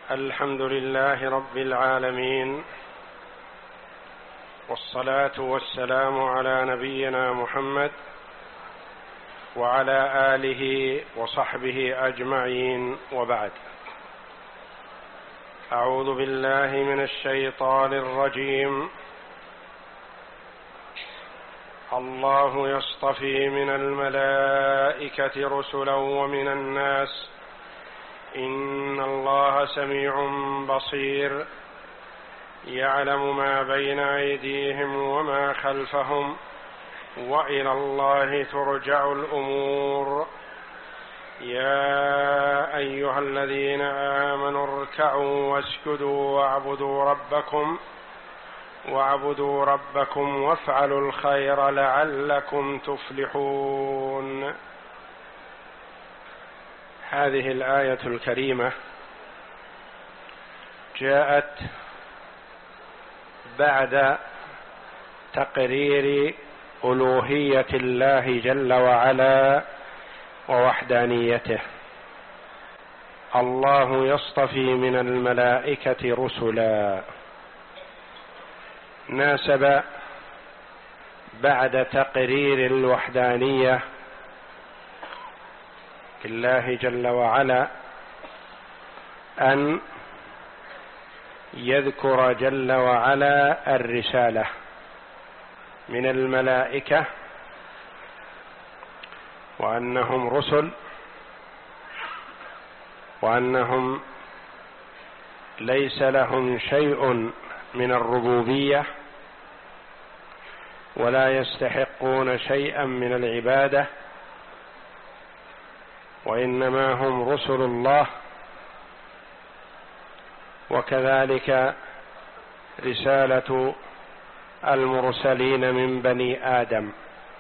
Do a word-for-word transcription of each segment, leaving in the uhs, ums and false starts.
الحمد لله رب العالمين، والصلاة والسلام على نبينا محمد وعلى آله وصحبه أجمعين، وبعد. أعوذ بالله من الشيطان الرجيم. الله يصطفي من الملائكة رسلا ومن الناس إن الله سميع بصير يعلم ما بين أيديهم وما خلفهم وإلى الله ترجع الأمور. يا أيها الذين آمنوا اركعوا واسجدوا واعبدوا ربكم واعبدوا ربكم وافعلوا الخير لعلكم تفلحون. هذه الآية الكريمة جاءت بعد تقرير ألوهية الله جل وعلا ووحدانيته. الله يصطفي من الملائكة رسلا، ناسب بعد تقرير الوحدانية لله جل وعلا أن يذكر جل وعلا الرسالة من الملائكة، وأنهم رسل، وأنهم ليس لهم شيء من الربوبية ولا يستحقون شيئا من العبادة، وإنما هم رسل الله. وكذلك رسالة المرسلين من بني آدم.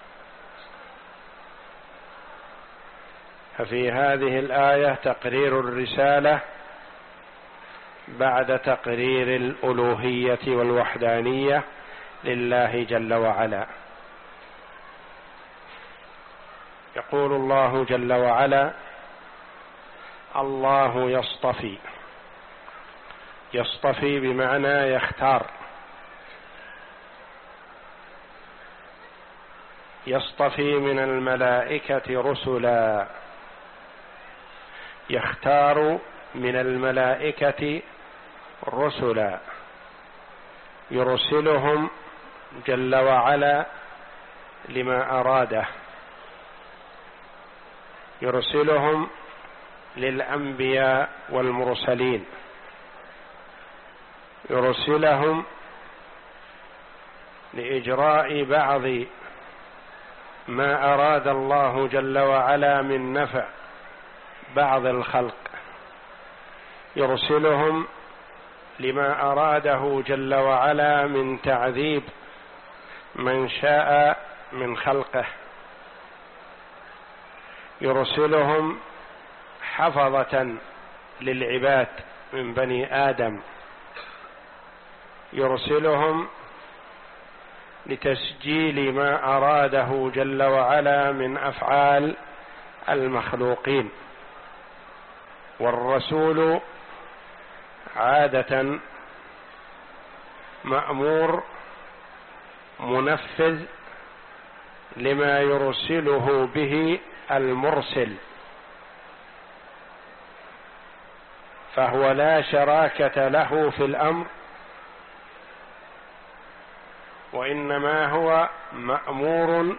ففي هذه الآية تقرير الرسالة بعد تقرير الألوهية والوحدانية لله جل وعلا. يقول الله جل وعلا: الله يصطفي. يصطفي بمعنى يختار. يصطفي من الملائكة رسلا، يختار من الملائكة رسلا، يرسلهم جل وعلا لما أراده، يرسلهم للأنبياء والمرسلين، يرسلهم لإجراء بعض ما أراد الله جل وعلا من نفع بعض الخلق، يرسلهم لما أراده جل وعلا من تعذيب من شاء من خلقه، يرسلهم حفظة للعباد من بني آدم، يرسلهم لتسجيل ما أراده جل وعلا من أفعال المخلوقين. والرسول عادة مأمور منفذ لما يرسله به المرسل، فهو لا شراكة له في الأمر، وإنما هو مأمور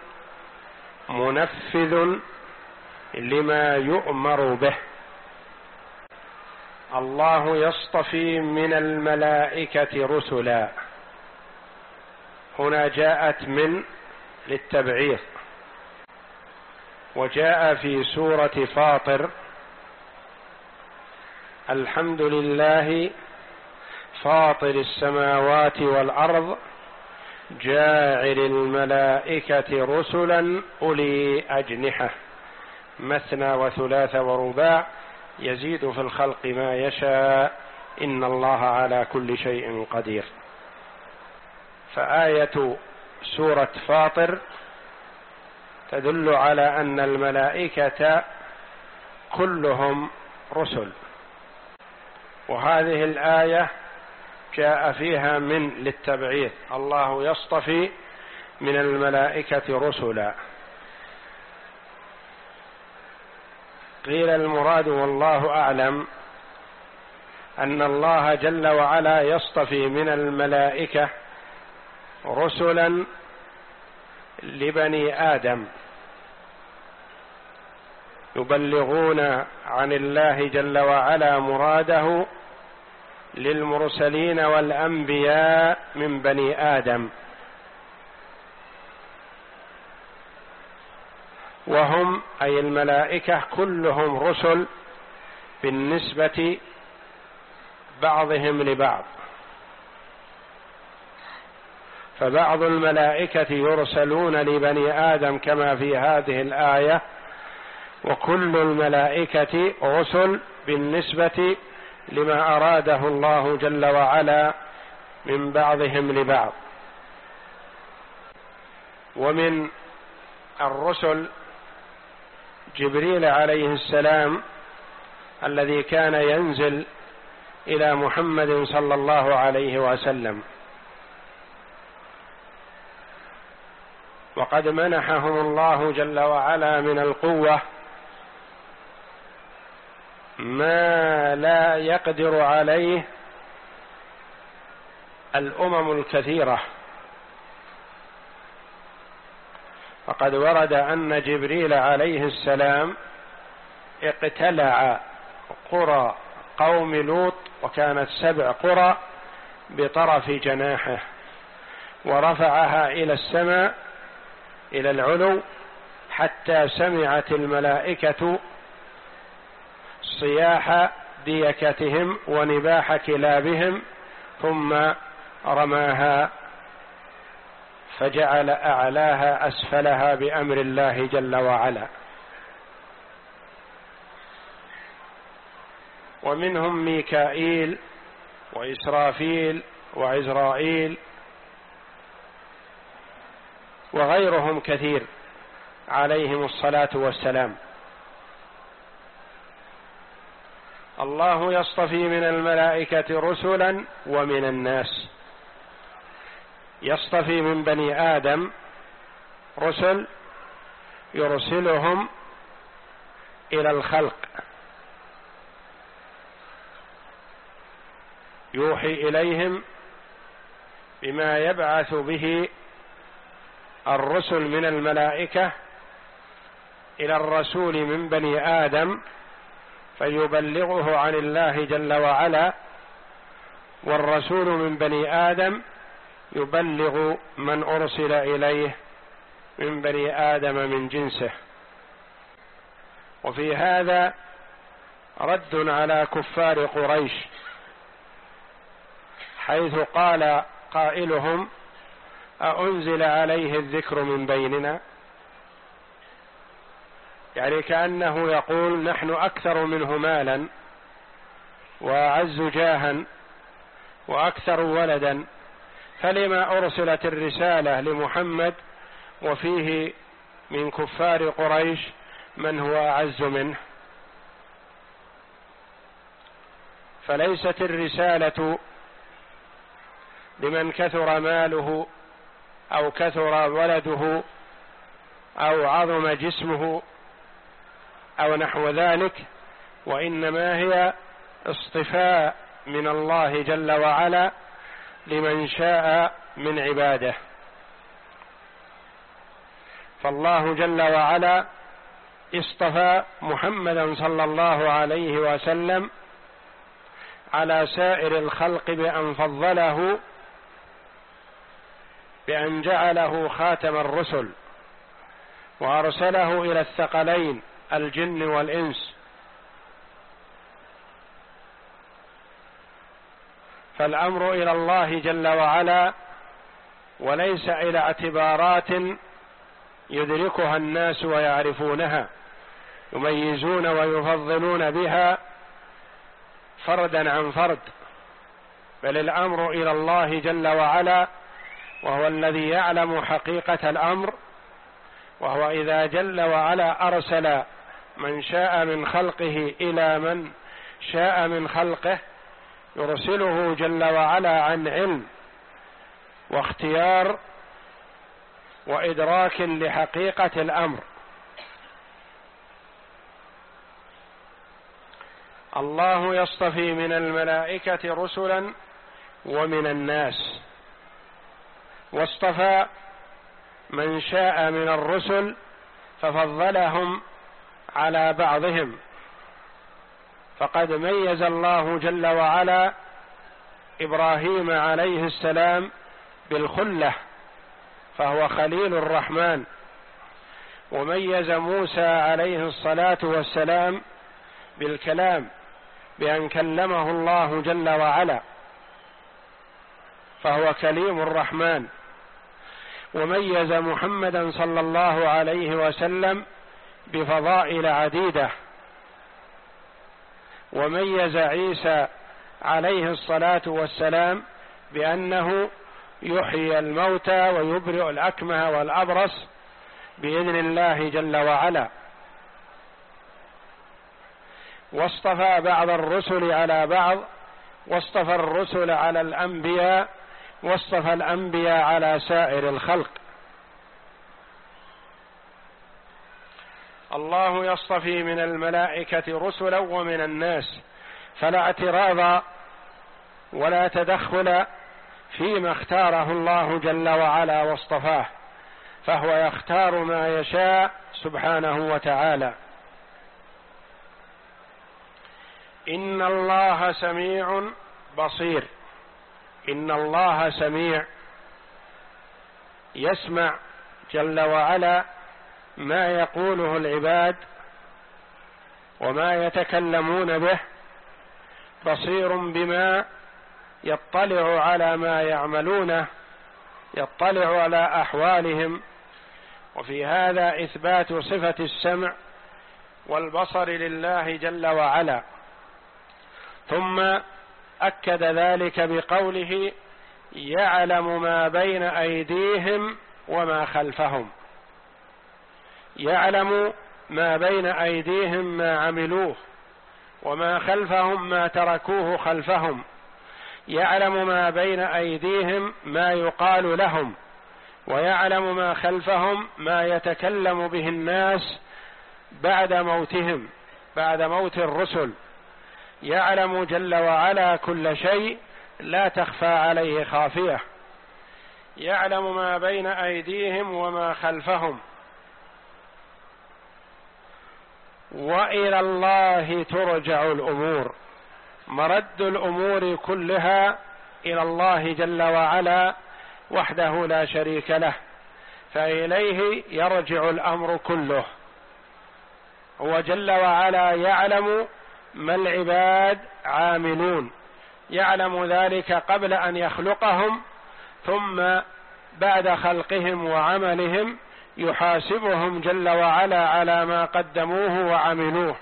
منفذ لما يؤمر به. الله يصطفي من الملائكة رسلا، هنا جاءت من للتبعيض، وجاء في سورة فاطر: الحمد لله فاطر السماوات والأرض جاعل الملائكة رسلا أولي أجنحة مثنى وثلاث ورباع يزيد في الخلق ما يشاء إن الله على كل شيء قدير. فآية سورة فاطر تدل على أن الملائكة كلهم رسل، وهذه الآية جاء فيها من للتبعيض، الله يصطفي من الملائكة رسلا. قيل المراد والله أعلم أن الله جل وعلا يصطفي من الملائكة رسلا لبني آدم يبلغون عن الله جل وعلا مراده للمرسلين والأنبياء من بني آدم، وهم أي الملائكة كلهم رسل بالنسبة بعضهم لبعض، فبعض الملائكة يرسلون لبني آدم كما في هذه الآية، وكل الملائكة رسل بالنسبة لما أراده الله جل وعلا من بعضهم لبعض. ومن الرسل جبريل عليه السلام الذي كان ينزل إلى محمد صلى الله عليه وسلم، وقد منحهم الله جل وعلا من القوة ما لا يقدر عليه الأمم الكثيرة. فقد ورد أن جبريل عليه السلام اقتلع قرى قوم لوط، وكانت سبع قرى، بطرف جناحه، ورفعها إلى السماء إلى العلو حتى سمعت الملائكة صياح ديكتهم ونباح كلابهم، ثم رماها فجعل أعلاها أسفلها بأمر الله جل وعلا. ومنهم ميكائيل وإسرافيل وعزرائيل وغيرهم كثير عليهم الصلاة والسلام. الله يصطفي من الملائكة رسلا ومن الناس. يصطفي من بني آدم رسل يرسلهم إلى الخلق، يوحي إليهم بما يبعث به الرسل من الملائكة إلى الرسول من بني آدم فيبلغه عن الله جل وعلا، والرسول من بني آدم يبلغ من أرسل إليه من بني آدم من جنسه. وفي هذا رد على كفار قريش، حيث قال قائلهم: أأنزل عليه الذكر من بيننا؟ يعني كأنه يقول: نحن أكثر منه مالا وأعز جاها وأكثر ولدا، فلما أرسلت الرسالة لمحمد وفيه من كفار قريش من هو أعز منه؟ فليست الرسالة لمن كثر ماله أو كثر ولده أو عظم جسمه أو نحو ذلك، وإنما هي اصطفاء من الله جل وعلا لمن شاء من عباده. فالله جل وعلا اصطفى محمدا صلى الله عليه وسلم على سائر الخلق بأن فضله بأن جعله خاتم الرسل، وأرسله إلى الثقلين الجن والإنس. فالأمر إلى الله جل وعلا، وليس إلى اعتبارات يدركها الناس ويعرفونها يميزون ويفضلون بها فردا عن فرد، بل الأمر إلى الله جل وعلا، وهو الذي يعلم حقيقة الأمر، وهو إذا جل وعلا أرسل من شاء من خلقه إلى من شاء من خلقه يرسله جل وعلا عن علم واختيار وإدراك لحقيقة الأمر. الله يصطفي من الملائكة رسلا ومن الناس، واصطفى من شاء من الرسل ففضلهم على بعضهم، فقد ميز الله جل وعلا إبراهيم عليه السلام بالخلة فهو خليل الرحمن، وميز موسى عليه الصلاة والسلام بالكلام بأن كلمه الله جل وعلا فهو كليم الرحمن، وميز محمدا صلى الله عليه وسلم بفضائل عديدة، وميز عيسى عليه الصلاة والسلام بأنه يحيي الموتى ويبرئ الأكمه والأبرص بإذن الله جل وعلا. واصطفى بعض الرسل على بعض، واصطفى الرسل على الأنبياء، واصطفى الأنبياء على سائر الخلق. الله يصطفي من الملائكة رسلا ومن الناس، فلا اعتراض ولا تدخل فيما اختاره الله جل وعلا واصطفاه، فهو يختار ما يشاء سبحانه وتعالى. إن الله سميع بصير، إن الله سميع يسمع جل وعلا ما يقوله العباد وما يتكلمون به، بصير بما يطلع على ما يعملونه، يطلع على أحوالهم. وفي هذا إثبات صفة السمع والبصر لله جل وعلا. ثم أكد ذلك بقوله يعلم ما بين أيديهم وما خلفهم، يعلم ما بين أيديهم ما عملوه، وما خلفهم ما تركوه خلفهم، يعلم ما بين أيديهم ما يقال لهم، ويعلم ما خلفهم ما يتكلم به الناس بعد موتهم، بعد موت الرسل. يعلم جل وعلا كل شيء لا تخفى عليه خافية، يعلم ما بين أيديهم وما خلفهم. وإلى الله ترجع الأمور، مرد الأمور كلها إلى الله جل وعلا وحده لا شريك له، فإليه يرجع الأمر كله. هو جل وعلا يعلم ما العباد عاملون، يعلم ذلك قبل أن يخلقهم، ثم بعد خلقهم وعملهم يحاسبهم جل وعلا على ما قدموه وعملوه.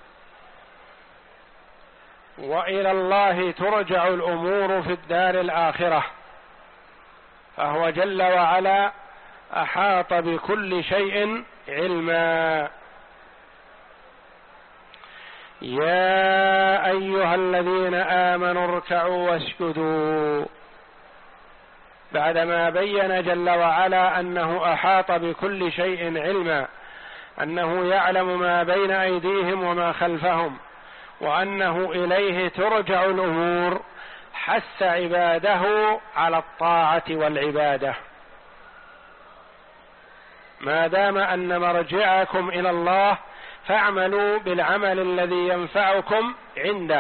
وإلى الله ترجع الأمور في الدار الآخرة، فهو جل وعلا أحاط بكل شيء علما. يا أيها الذين آمنوا اركعوا واسجدوا، بعدما بين جل وعلا أنه أحاط بكل شيء علما، أنه يعلم ما بين أيديهم وما خلفهم، وأنه إليه ترجع الأمور، حث عباده على الطاعة والعبادة. ما دام أن مرجعكم إلى الله فاعملوا بالعمل الذي ينفعكم عنده،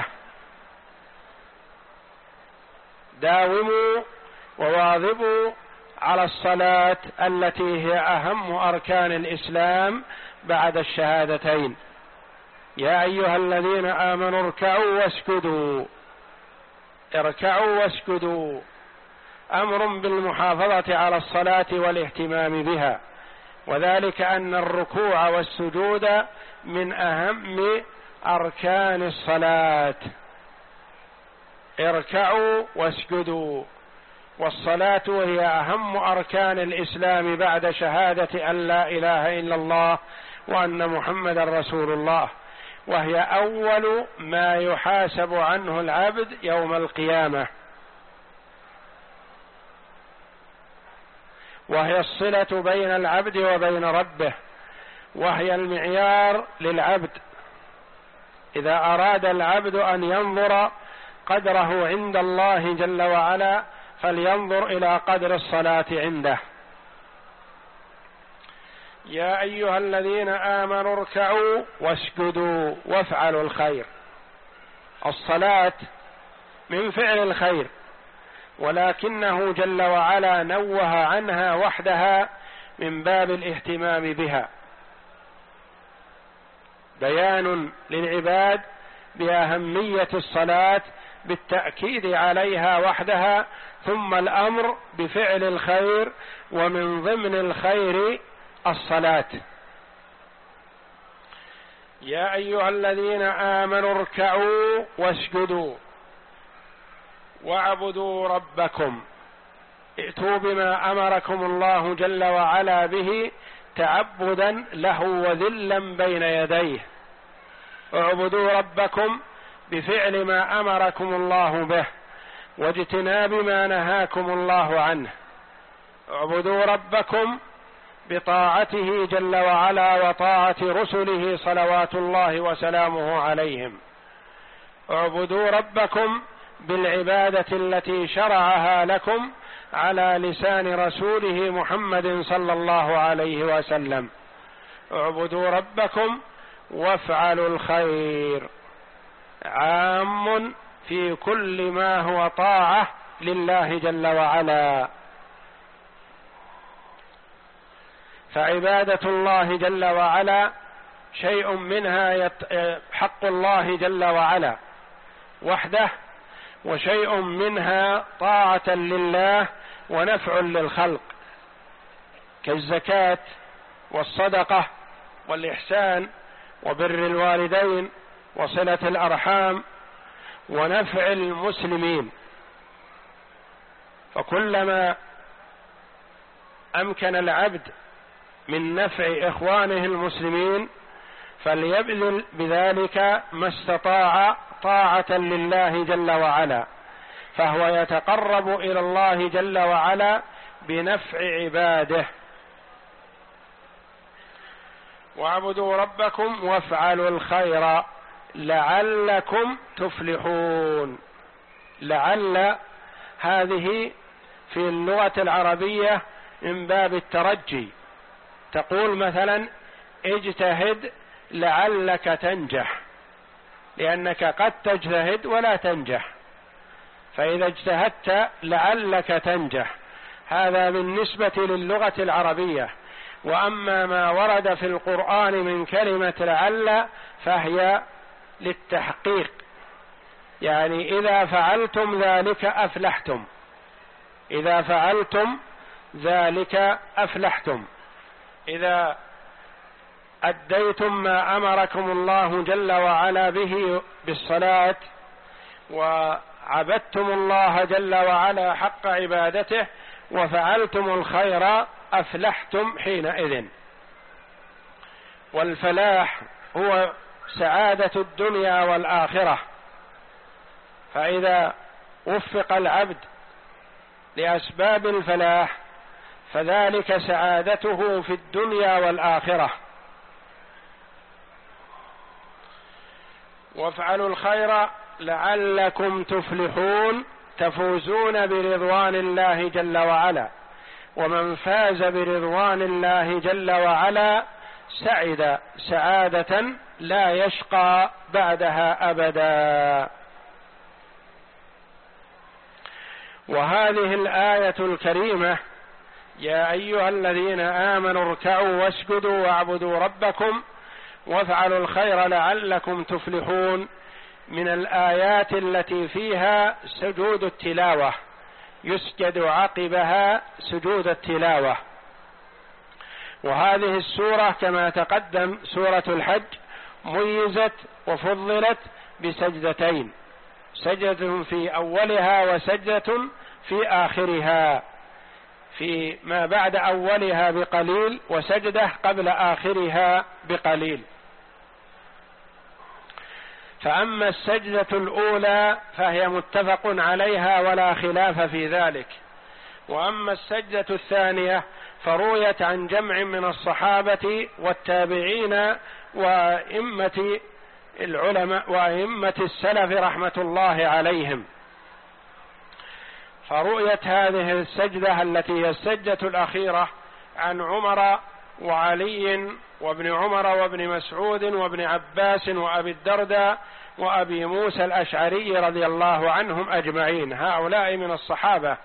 داوموا وواظبوا على الصلاة التي هي أهم أركان الإسلام بعد الشهادتين. يا أيها الذين آمنوا اركعوا واسجدوا، اركعوا واسجدوا، أمر بالمحافظة على الصلاة والاهتمام بها، وذلك أن الركوع والسجود من أهم أركان الصلاة. اركعوا واسجدوا، والصلاة هي أهم أركان الإسلام بعد شهادة أن لا إله إلا الله وأن محمدا رسول الله. وهي أول ما يحاسب عنه العبد يوم القيامة، وهي الصلة بين العبد وبين ربه، وهي المعيار للعبد إذا أراد العبد أن ينظر قدره عند الله جل وعلا فلينظر إلى قدر الصلاة عنده. يا أيها الذين آمنوا اركعوا واسجدوا وافعلوا الخير. الصلاة من فعل الخير، ولكنه جل وعلا نوه عنها وحدها من باب الاهتمام بها، بيان للعباد بأهمية الصلاة بالتأكيد عليها وحدها، ثم الأمر بفعل الخير، ومن ضمن الخير الصلاة. يا أيها الذين آمنوا اركعوا واسجدوا واعبدوا ربكم، ائتوا بما أمركم الله جل وعلا به تعبدا له وذلا بين يديه. اعبدوا ربكم بفعل ما أمركم الله به واجتناب ما نهاكم الله عنه. اعبدوا ربكم بطاعته جل وعلا وطاعة رسله صلوات الله وسلامه عليهم. اعبدوا ربكم بالعبادة التي شرعها لكم على لسان رسوله محمد صلى الله عليه وسلم. اعبدوا ربكم وافعلوا الخير، عام في كل ما هو طاعة لله جل وعلا. فعبادة الله جل وعلا شيء منها حق الله جل وعلا وحده، وشيء منها طاعة لله ونفع للخلق، كالزكاة والصدقة والإحسان وبر الوالدين وصلة الأرحام ونفع المسلمين. فكلما أمكن العبد من نفع إخوانه المسلمين فليبذل بذلك ما استطاع طاعة لله جل وعلا، فهو يتقرب إلى الله جل وعلا بنفع عباده. واعبدوا ربكم وافعلوا الخير لعلكم تفلحون. لعل هذه في اللغة العربية من باب الترجي، تقول مثلا اجتهد لعلك تنجح، لأنك قد تجتهد ولا تنجح، فإذا اجتهدت لعلك تنجح. هذا بالنسبة للغة العربية. وأما ما ورد في القرآن من كلمة لعل فهي للتحقيق، يعني إذا فعلتم ذلك أفلحتم، إذا فعلتم ذلك أفلحتم، إذا أديتم ما أمركم الله جل وعلا به بالصلاة وعبدتم الله جل وعلا حق عبادته وفعلتم الخير أفلحتم حينئذ. والفلاح هو سعادة الدنيا والآخرة، فإذا وفق العبد لأسباب الفلاح فذلك سعادته في الدنيا والآخرة. وافعلوا الخير لعلكم تفلحون، تفوزون برضوان الله جل وعلا. ومن فاز برضوان الله جل وعلا سعد سعادة لا يشقى بعدها أبدا. وهذه الآية الكريمة يا أيها الذين آمنوا اركعوا واسجدوا واعبدوا ربكم وافعلوا الخير لعلكم تفلحون من الآيات التي فيها سجود التلاوة، يسجد عقبها سجود التلاوة. وهذه السورة كما تقدم سورة الحج ميزت وفضلت بسجدتين، سجدة في أولها وسجدة في آخرها، في ما بعد أولها بقليل وسجدة قبل آخرها بقليل. فأما السجدة الأولى فهي متفق عليها ولا خلاف في ذلك، وأما السجدة الثانية فرويت عن جمع من الصحابة والتابعين وأئمة العلماء وأئمة السلف رحمة الله عليهم. فرؤيت هذه السجدة التي هي السجدة الأخيرة عن عمر وعلي وابن عمر وابن مسعود وابن عباس وأبي الدرداء وأبي موسى الأشعري رضي الله عنهم أجمعين، هؤلاء من الصحابة.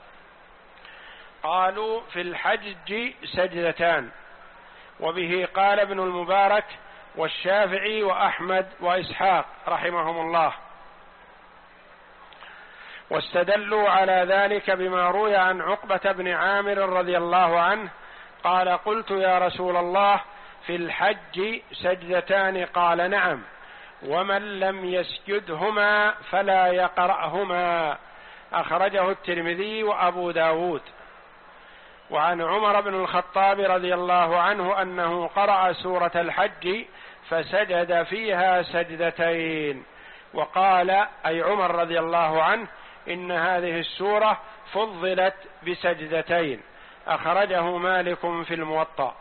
قالوا في الحج سجدتان، وبه قال ابن المبارك والشافعي وأحمد وإسحاق رحمهم الله، واستدلوا على ذلك بما روي عن عقبة بن عامر رضي الله عنه قال قلت يا رسول الله في الحج سجدتان؟ قال نعم، ومن لم يسجدهما فلا يقرأهما، أخرجه الترمذي وأبو داود. وعن عمر بن الخطاب رضي الله عنه أنه قرأ سورة الحج فسجد فيها سجدتين، وقال أي عمر رضي الله عنه إن هذه السورة فضلت بسجدتين، أخرجه مالك في الموطأ.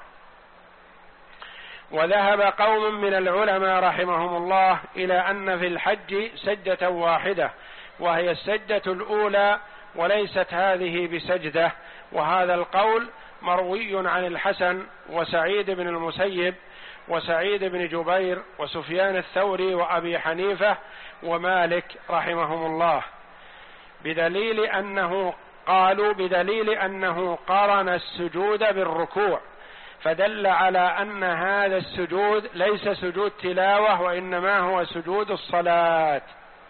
وذهب قوم من العلماء رحمهم الله إلى أن في الحج سجدة واحدة وهي السجدة الأولى، وليست هذه بسجدة، وهذا القول مروي عن الحسن وسعيد بن المسيب وسعيد بن جبير وسفيان الثوري وأبي حنيفة ومالك رحمهم الله، بدليل أنه قالوا بدليل أنه قارن السجود بالركوع، فدل على أن هذا السجود ليس سجود تلاوة وإنما هو سجود الصلاة.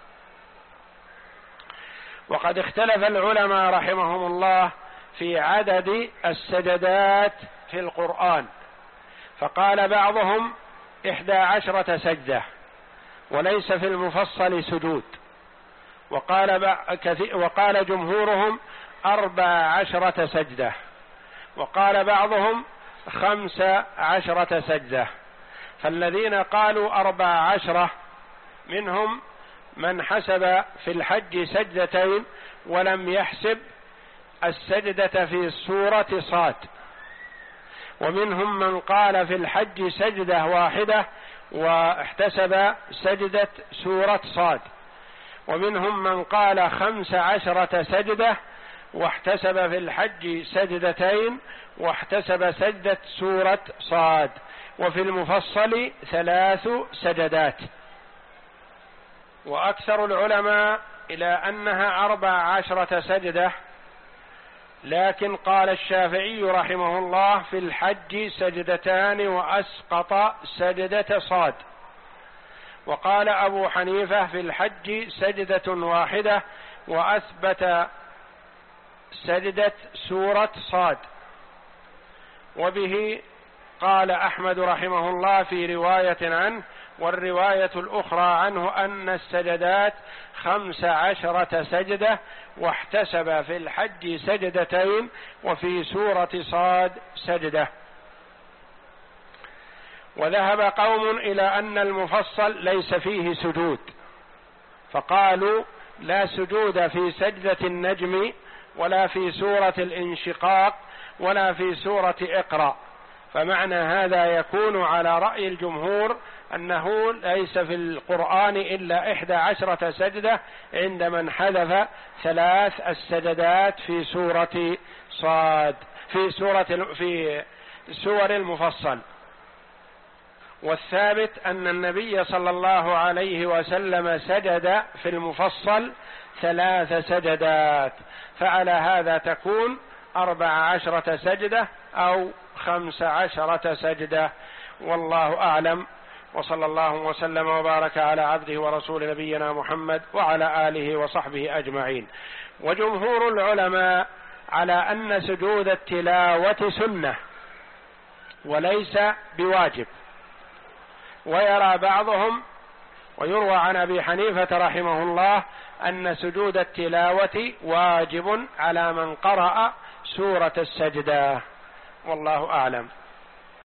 وقد اختلف العلماء رحمهم الله في عدد السجدات في القرآن، فقال بعضهم إحدى عشرة سجدة وليس في المفصل سجود، وقال, وقال جمهورهم أربع عشرة سجدة، وقال بعضهم خمس عشرة سجدة. فالذين قالوا أربع عشرة منهم من حسب في الحج سجدتين ولم يحسب السجدة في سورة صاد، ومنهم من قال في الحج سجدة واحدة واحتسب سجدة سورة صاد، ومنهم من قال خمس عشرة سجدة واحتسب في الحج سجدتين واحتسب سجدة سورة صاد، وفي المفصل ثلاث سجدات. وأكثر العلماء إلى أنها أربع عشرة سجدة، لكن قال الشافعي رحمه الله في الحج سجدتان وأسقط سجدة صاد، وقال أبو حنيفة في الحج سجدة واحدة وأثبت سجدة سورة صاد، وبه قال أحمد رحمه الله في رواية عنه، والرواية الأخرى عنه أن السجدات خمس عشرة سجدة واحتسب في الحج سجدتين وفي سورة صاد سجدة. وذهب قوم إلى أن المفصل ليس فيه سجود، فقالوا لا سجود في سجدة النجم ولا في سورة الانشقاق ولا في سورة اقرأ، فمعنى هذا يكون على رأي الجمهور أنه ليس في القرآن إلا إحدى عشرة سجدة عند من حذف ثلاث السجدات في سورة صاد في سورة في سور المفصل. والثابت أن النبي صلى الله عليه وسلم سجد في المفصل ثلاث سجدات، فعلى هذا تكون أربع عشرة سجدة أو خمس عشرة سجدة، والله أعلم. وصلى الله وسلم وبارك على عبده ورسول نبينا محمد وعلى آله وصحبه أجمعين. وجمهور العلماء على أن سجود التلاوة سنة وليس بواجب، ويرى بعضهم ويروى عن أبي حنيفة رحمه الله أن سجود التلاوة واجب على من قرأ سورة السجدة، والله أعلم.